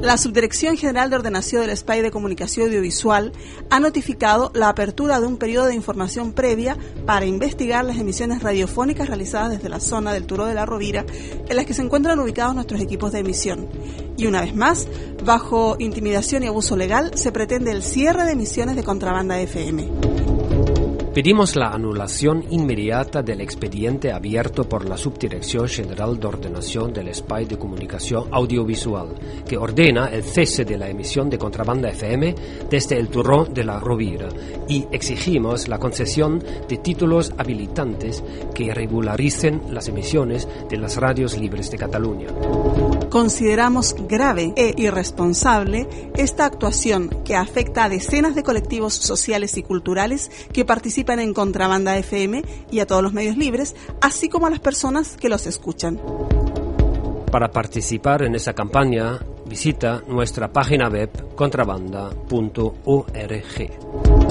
La Subdirección General de Ordenació del Espai de Comunicació Audiovisual ha notificado la apertura de un periodo de información previa para investigar las emisiones radiofónicas realizadas desde la zona del Turó de la Rovira, en las que se encuentran ubicados nuestros equipos de emisión. Y una vez más, bajo intimidación y abuso legal, se pretende el cierre de emisiones de Contrabanda FM. Pedimos la anulación inmediata del expediente abierto por la Subdirección General de Ordenación del Espai de Comunicación Audiovisual, que ordena el cese de la emisión de Contrabanda FM desde el Turó de la Rovira, y exigimos la concesión de títulos habilitantes que regularicen las emisiones de las radios libres de Cataluña. Consideramos grave e irresponsable esta actuación que afecta a decenas de colectivos sociales y culturales que participan en Contrabanda FM y a todos los medios libres, así como a las personas que los escuchan. Para participar en esa campaña, visita nuestra página web contrabanda.org.